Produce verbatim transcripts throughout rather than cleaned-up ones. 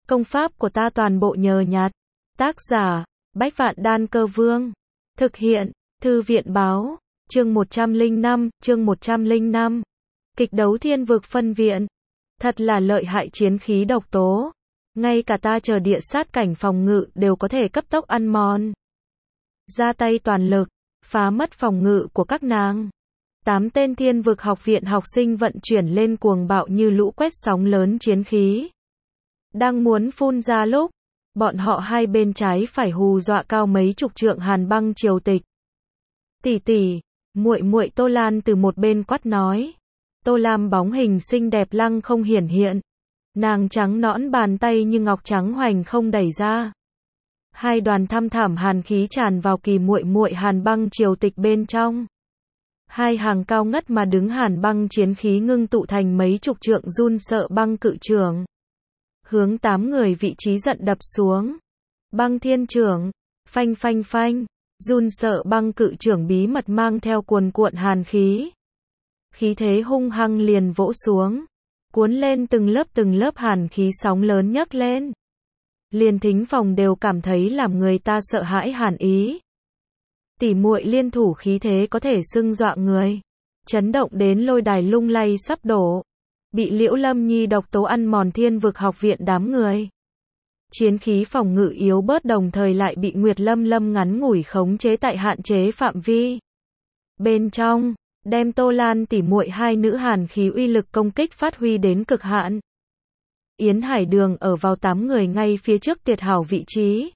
Công pháp của ta toàn bộ nhờ nhặt. Tác giả, Bách Vạn Đan Cơ Vương. Thực hiện, Thư viện Báo. Chương một trăm lẻ năm, chương một trăm lẻ năm. Kịch đấu thiên vực phân viện. Thật là lợi hại chiến khí độc tố. Ngay cả ta chờ địa sát cảnh phòng ngự đều có thể cấp tốc ăn mòn. Ra tay toàn lực, phá mất phòng ngự của các nàng. Tám tên thiên vực học viện học sinh vận chuyển lên cuồng bạo như lũ quét sóng lớn chiến khí. Đang muốn phun ra lúc, bọn họ hai bên trái phải hù dọa cao mấy chục trượng Hàn Băng Triều Tịch. Tỷ tỷ, muội muội Tô Lan từ một bên quát nói. Tô Lam bóng hình xinh đẹp lăng không hiển hiện. Nàng trắng nõn bàn tay như ngọc trắng hoành không đẩy ra. Hai đoàn thăm thảm hàn khí tràn vào kỳ muội muội Hàn Băng Triều Tịch bên trong. Hai hàng cao ngất mà đứng Hàn Băng chiến khí ngưng tụ thành mấy chục trượng run sợ băng cự trưởng. Hướng tám người vị trí giận đập xuống. Băng thiên trưởng, phanh phanh phanh, run sợ băng cự trưởng bí mật mang theo cuồn cuộn hàn khí. Khí thế hung hăng liền vỗ xuống, cuốn lên từng lớp từng lớp hàn khí sóng lớn nhấc lên. Liền thính phòng đều cảm thấy làm người ta sợ hãi hàn ý. Tỷ muội liên thủ khí thế có thể xưng dọa người, chấn động đến lôi đài lung lay sắp đổ. Bị Liễu Lâm Nhi độc tố ăn mòn thiên vực học viện đám người. Chiến khí phòng ngự yếu bớt đồng thời lại bị Nguyệt Lâm Lâm ngắn ngủi khống chế tại hạn chế phạm vi. Bên trong, đem Tô Lan tỉ muội hai nữ hàn khí uy lực công kích phát huy đến cực hạn. Yến Hải Đường ở vào tám người ngay phía trước tuyệt hảo vị trí.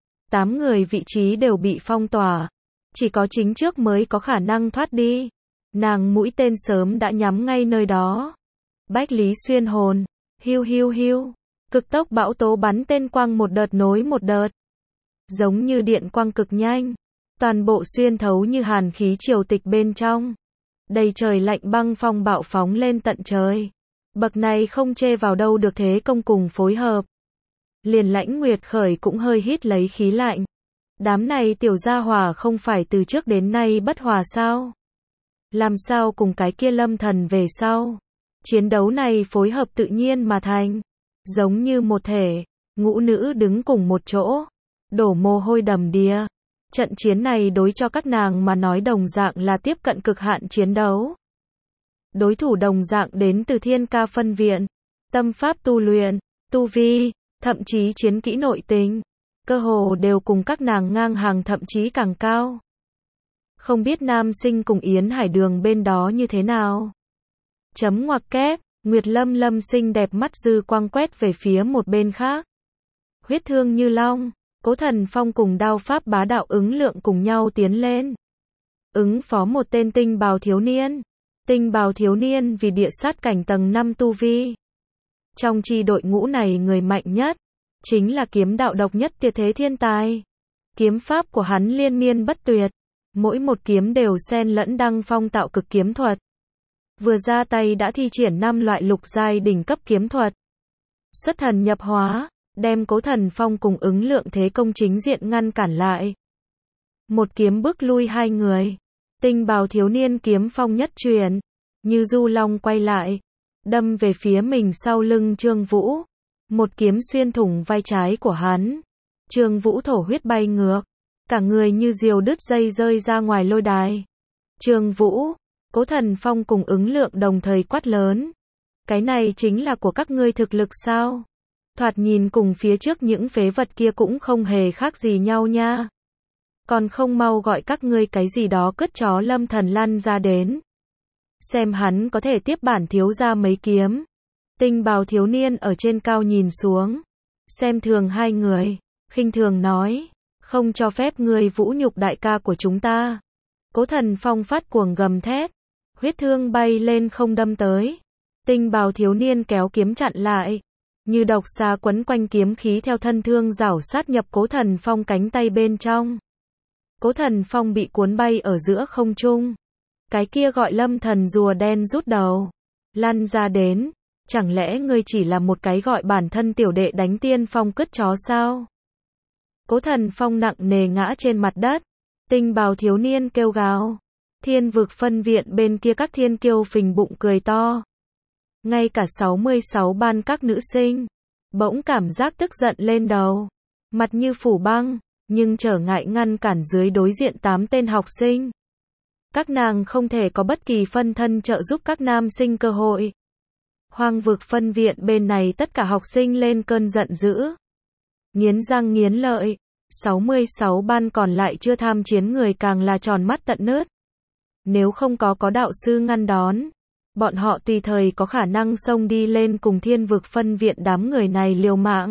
Tám người vị trí đều bị phong tỏa. Chỉ có chính trước mới có khả năng thoát đi. Nàng mũi tên sớm đã nhắm ngay nơi đó. Bách Lý Xuyên hồn, hiu hiu hiu, cực tốc bão tố bắn tên quang một đợt nối một đợt. Giống như điện quang cực nhanh, toàn bộ xuyên thấu như hàn khí triều tịch bên trong. Đầy trời lạnh băng phong bạo phóng lên tận trời. Bậc này không chê vào đâu được thế công cùng phối hợp. Liền Lãnh Nguyệt Khởi cũng hơi hít lấy khí lạnh. Đám này tiểu gia hỏa không phải từ trước đến nay bất hòa sao? Làm sao cùng cái kia Lâm Thần về sau? Chiến đấu này phối hợp tự nhiên mà thành, giống như một thể, ngũ nữ đứng cùng một chỗ, đổ mồ hôi đầm đìa. Trận chiến này đối cho các nàng mà nói đồng dạng là tiếp cận cực hạn chiến đấu. Đối thủ đồng dạng đến từ Thiên Ca phân viện, tâm pháp tu luyện, tu vi, thậm chí chiến kỹ nội tình, cơ hồ đều cùng các nàng ngang hàng thậm chí càng cao. Không biết nam sinh cùng Yến Hải Đường bên đó như thế nào? Chấm ngoặc kép, Nguyệt Lâm Lâm xinh đẹp mắt dư quang quét về phía một bên khác. Huyết Thương Như Long, Cố Thần Phong cùng đao pháp bá đạo ứng lượng cùng nhau tiến lên. Ứng phó một tên tinh bào thiếu niên. Tinh bào thiếu niên vì địa sát cảnh tầng năm tu vi. Trong chi đội ngũ này người mạnh nhất, chính là kiếm đạo độc nhất tuyệt thế thiên tài. Kiếm pháp của hắn liên miên bất tuyệt. Mỗi một kiếm đều xen lẫn đăng phong tạo cực kiếm thuật. Vừa ra tay đã thi triển năm loại lục giai đỉnh cấp kiếm thuật. Xuất thần nhập hóa, đem Cố Thần Phong cùng ứng lượng thế công chính diện ngăn cản lại. Một kiếm bức lui hai người. Tinh bào thiếu niên kiếm phong nhất truyền, như du long quay lại, đâm về phía mình sau lưng Trương Vũ. Một kiếm xuyên thủng vai trái của hắn. Trương Vũ thổ huyết bay ngược, cả người như diều đứt dây rơi ra ngoài lôi đài. Trương Vũ, Cố Thần Phong cùng ứng lượng đồng thời quát lớn. Cái này chính là của các ngươi thực lực sao? Thoạt nhìn cùng phía trước những phế vật kia cũng không hề khác gì nhau nha. Còn không mau gọi các ngươi cái gì đó cứt chó Lâm Thần lăn ra đến. Xem hắn có thể tiếp bản thiếu ra mấy kiếm. Tinh bào thiếu niên ở trên cao nhìn xuống. Xem thường hai người, khinh thường nói. Không cho phép ngươi vũ nhục đại ca của chúng ta. Cố Thần Phong phát cuồng gầm thét. Huyết thương bay lên không đâm tới. Tinh bào thiếu niên kéo kiếm chặn lại. Như độc xà quấn quanh kiếm khí theo thân thương rảo sát nhập Cố Thần Phong cánh tay bên trong. Cố Thần Phong bị cuốn bay ở giữa không trung. Cái kia gọi Lâm Thần rùa đen rút đầu. Lăn ra đến. Chẳng lẽ ngươi chỉ là một cái gọi bản thân tiểu đệ đánh tiên phong cứt chó sao? Cố Thần Phong nặng nề ngã trên mặt đất. Tinh bào thiếu niên kêu gào. Thiên vực phân viện bên kia các thiên kiêu phình bụng cười to. Ngay cả sáu mươi sáu ban các nữ sinh, bỗng cảm giác tức giận lên đầu. Mặt như phủ băng, nhưng trở ngại ngăn cản dưới đối diện tám tên học sinh. Các nàng không thể có bất kỳ phân thân trợ giúp các nam sinh cơ hội. Hoang vực phân viện bên này tất cả học sinh lên cơn giận dữ. Nghiến răng nghiến lợi, sáu mươi sáu ban còn lại chưa tham chiến người càng là tròn mắt tận nướt. Nếu không có có đạo sư ngăn đón, bọn họ tùy thời có khả năng xông đi lên cùng thiên vực phân viện đám người này liều mạng.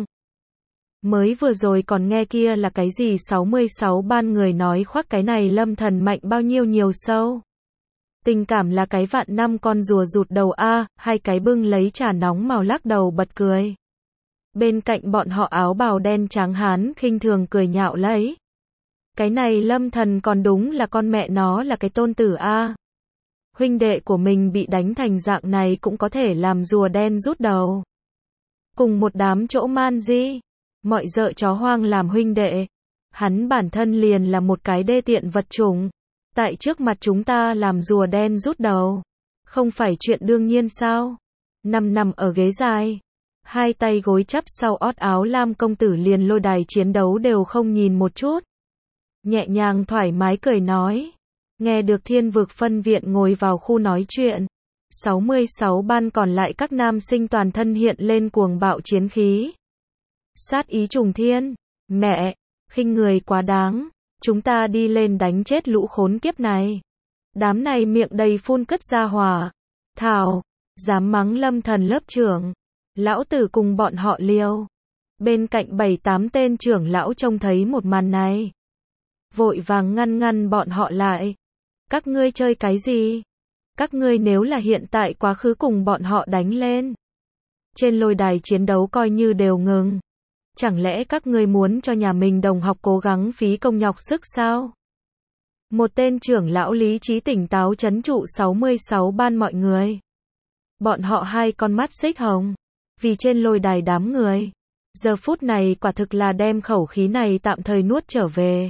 Mới vừa rồi còn nghe kia là cái gì sáu mươi sáu ban người nói khoác cái này Lâm Thần mạnh bao nhiêu nhiều sâu. Tình cảm là cái vạn năm con rùa rụt đầu a, hai cái bưng lấy trà nóng màu lắc đầu bật cười. Bên cạnh bọn họ áo bào đen trắng hán khinh thường cười nhạo lấy. Cái này Lâm Thần còn đúng là con mẹ nó là cái tôn tử a. Huynh đệ của mình bị đánh thành dạng này cũng có thể làm rùa đen rút đầu. Cùng một đám chỗ man di, mọi dợ chó hoang làm huynh đệ. Hắn bản thân liền là một cái đê tiện vật chủng. Tại trước mặt chúng ta làm rùa đen rút đầu. Không phải chuyện đương nhiên sao? Nằm nằm ở ghế dài. Hai tay gối chắp sau ót áo lam công tử liền lôi đài chiến đấu đều không nhìn một chút. Nhẹ nhàng thoải mái cười nói. Nghe được thiên vực phân viện ngồi vào khu nói chuyện. sáu mươi sáu ban còn lại các nam sinh toàn thân hiện lên cuồng bạo chiến khí. Sát ý trùng thiên. Mẹ, khinh người quá đáng. Chúng ta đi lên đánh chết lũ khốn kiếp này. Đám này miệng đầy phun cất ra hỏa. Thảo, dám mắng Lâm Thần lớp trưởng. Lão tử cùng bọn họ liều. Bên cạnh bảy tám tên trưởng lão trông thấy một màn này. Vội vàng ngăn ngăn bọn họ lại. Các ngươi chơi cái gì? Các ngươi nếu là hiện tại quá khứ cùng bọn họ đánh lên. Trên lôi đài chiến đấu coi như đều ngừng. Chẳng lẽ các ngươi muốn cho nhà mình đồng học cố gắng phí công nhọc sức sao? Một tên trưởng lão lý trí tỉnh táo trấn trụ sáu mươi sáu ban mọi người. Bọn họ hai con mắt xích hồng. Vì trên lôi đài đám người. Giờ phút này quả thực là đem khẩu khí này tạm thời nuốt trở về.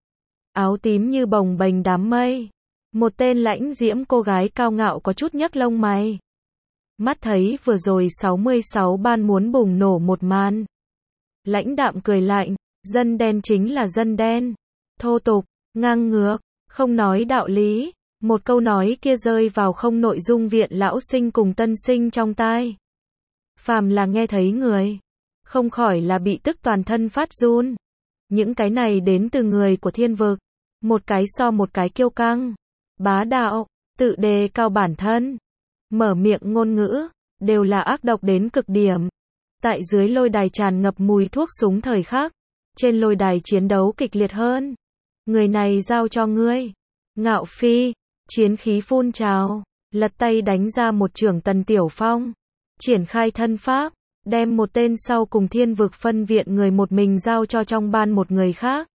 Áo tím như bồng bềnh đám mây. Một tên lãnh diễm cô gái cao ngạo có chút nhấc lông mày. Mắt thấy vừa rồi sáu mươi sáu ban muốn bùng nổ một màn. Lãnh đạm cười lạnh, dân đen chính là dân đen. Thô tục, ngang ngược, không nói đạo lý. Một câu nói kia rơi vào không nội dung viện lão sinh cùng tân sinh trong tai. Phàm là nghe thấy người, không khỏi là bị tức toàn thân phát run. Những cái này đến từ người của thiên vực. Một cái so một cái kiêu căng, bá đạo, tự đề cao bản thân. Mở miệng ngôn ngữ, đều là ác độc đến cực điểm. Tại dưới lôi đài tràn ngập mùi thuốc súng thời khắc. Trên lôi đài chiến đấu kịch liệt hơn. Người này giao cho ngươi. Ngạo Phi, chiến khí phun trào, lật tay đánh ra một chưởng Tần Tiểu Phong. Triển khai thân pháp, đem một tên sau cùng thiên vực phân viện người một mình giao cho trong ban một người khác.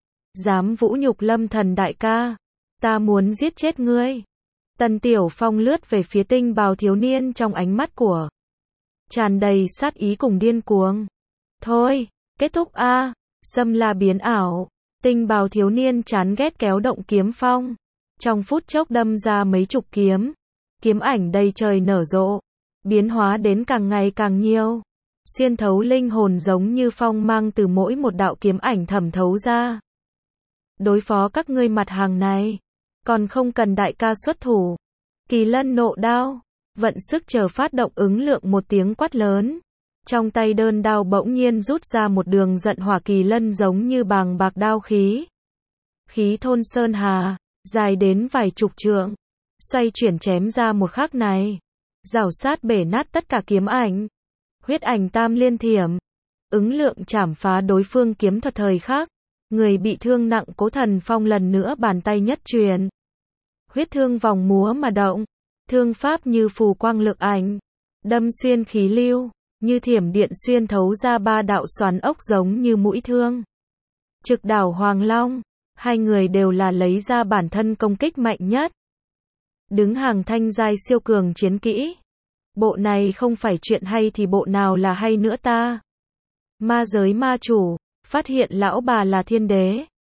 Dám vũ nhục Lâm Thần đại ca, ta muốn giết chết ngươi. Tần Tiểu Phong lướt về phía tinh bào thiếu niên trong ánh mắt của tràn đầy sát ý cùng điên cuồng. Thôi, kết thúc a. Xâm la biến ảo. Tinh bào thiếu niên chán ghét kéo động kiếm phong. Trong phút chốc đâm ra mấy chục kiếm. Kiếm ảnh đầy trời nở rộ. Biến hóa đến càng ngày càng nhiều. Xuyên thấu linh hồn giống như phong mang từ mỗi một đạo kiếm ảnh thẩm thấu ra. Đối phó các ngươi mặt hàng này. Còn không cần đại ca xuất thủ. Kỳ Lân nộ đao. Vận sức chờ phát động ứng lượng một tiếng quát lớn. Trong tay đơn đao bỗng nhiên rút ra một đường giận hỏa kỳ lân giống như bàng bạc đao khí. Khí thôn sơn hà, dài đến vài chục trượng. Xoay chuyển chém ra một khắc này. Rảo sát bể nát tất cả kiếm ảnh. Huyết ảnh tam liên thiểm. Ứng lượng chảm phá đối phương kiếm thuật thời khắc. Người bị thương nặng Cố Thần Phong lần nữa bàn tay nhất truyền. Huyết thương vòng múa mà động. Thương pháp như phù quang lực ảnh. Đâm xuyên khí lưu. Như thiểm điện xuyên thấu ra ba đạo xoắn ốc giống như mũi thương. Trực đảo Hoàng Long. Hai người đều là lấy ra bản thân công kích mạnh nhất. Đứng hàng thanh giai siêu cường chiến kỹ. Bộ này không phải chuyện hay thì bộ nào là hay nữa ta. Ma giới ma chủ. Phát hiện lão bà là thiên đế.